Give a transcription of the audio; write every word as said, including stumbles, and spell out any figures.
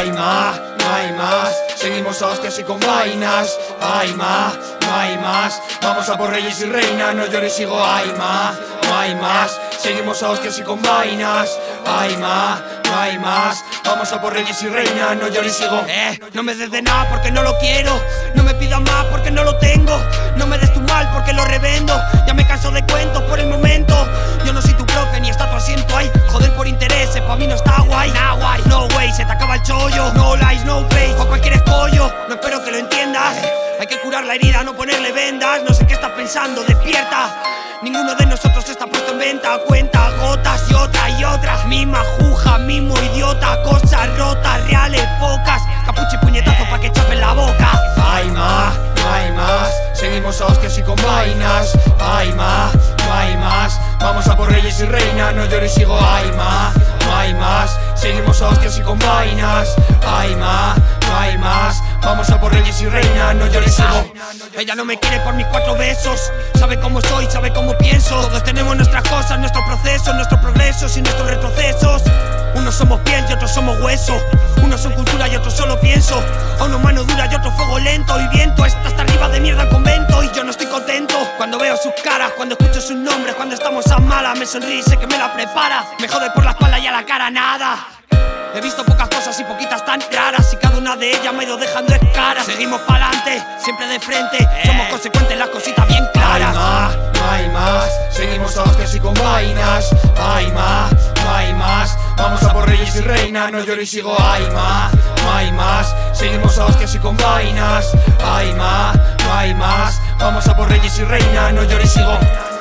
Ay, ma, no hay más. Seguimos a hostias y con vainas. Ay, ma, no hay más. Vamos a por reyes y reinas. No llores, sigo. Ay, ma, no hay más. Seguimos a hostias y con vainas. Ay, ma, no hay más. Vamos a por reyes y reinas. No llores, sigo. Eh, no me des de nada porque no lo quiero. No me pidas más porque no lo tengo. No me des tu mal porque lo revendo. Ya me canso de cuentos por el momento. Yo no soy tu profe ni está tu asiento ahí. Joder por intereses, pa' mí no está guay. Nah, guay. No way, se te acaba el chollo. No lies, no face, pa' cualquier escollo. No espero que lo entiendas. Hay que curar la herida, no ponerle vendas. No sé qué estás pensando, despierta. Ninguno de nosotros está puesto en venta. Cuenta gotas y otra y otra. Misma juja, mismo idiota. Cosas rotas, reales pocas. Capucho y puñetazo pa' que chapen la boca. Ay, ma, no hay más. Seguimos a hostias y con vainas. Ay, ma, no hay más. Vamos a por reyes y reinas. No llores, sigo. Ay, ma, no hay más. Seguimos a hostias y con vainas. Ay, ma, no hay más. Vamos a por reyes y reinas. No llores, sigo. Ella no me quiere por mis cuatro besos. Sabe cómo soy, sabe cómo pienso. Todos tenemos nuestras cosas, nuestros procesos, nuestros progresos y nuestros retrocesos. Unos somos piel y otros somos hueso. Unos son cultura y otros solo pienso. A uno mano dura y otro fuego lento y viento. Está hasta arriba de mierda el convento y yo no estoy contento. Cuando veo sus caras, cuando escucho sus nombres, cuando estamos a malas, me sonríe, sé que me la prepara. Me jode por la espalda y a la cara nada. He visto pocas cosas y poquitas tan raras. Y cada una de ellas me ha ido dejando escaras. Seguimos pa'lante, siempre de frente. Somos consecuentes, las cositas bien claras. Ay, ma, no hay más. Seguimos a hostias y con vainas. Ay, ma, no hay más. Vamos a por reyes y reinas. No llores, sigo. Ay, ma, no hay más. Seguimos a hostias y con vainas. Ay, ma, no hay más. Vamos a por reyes y reinas. No llores, sigo.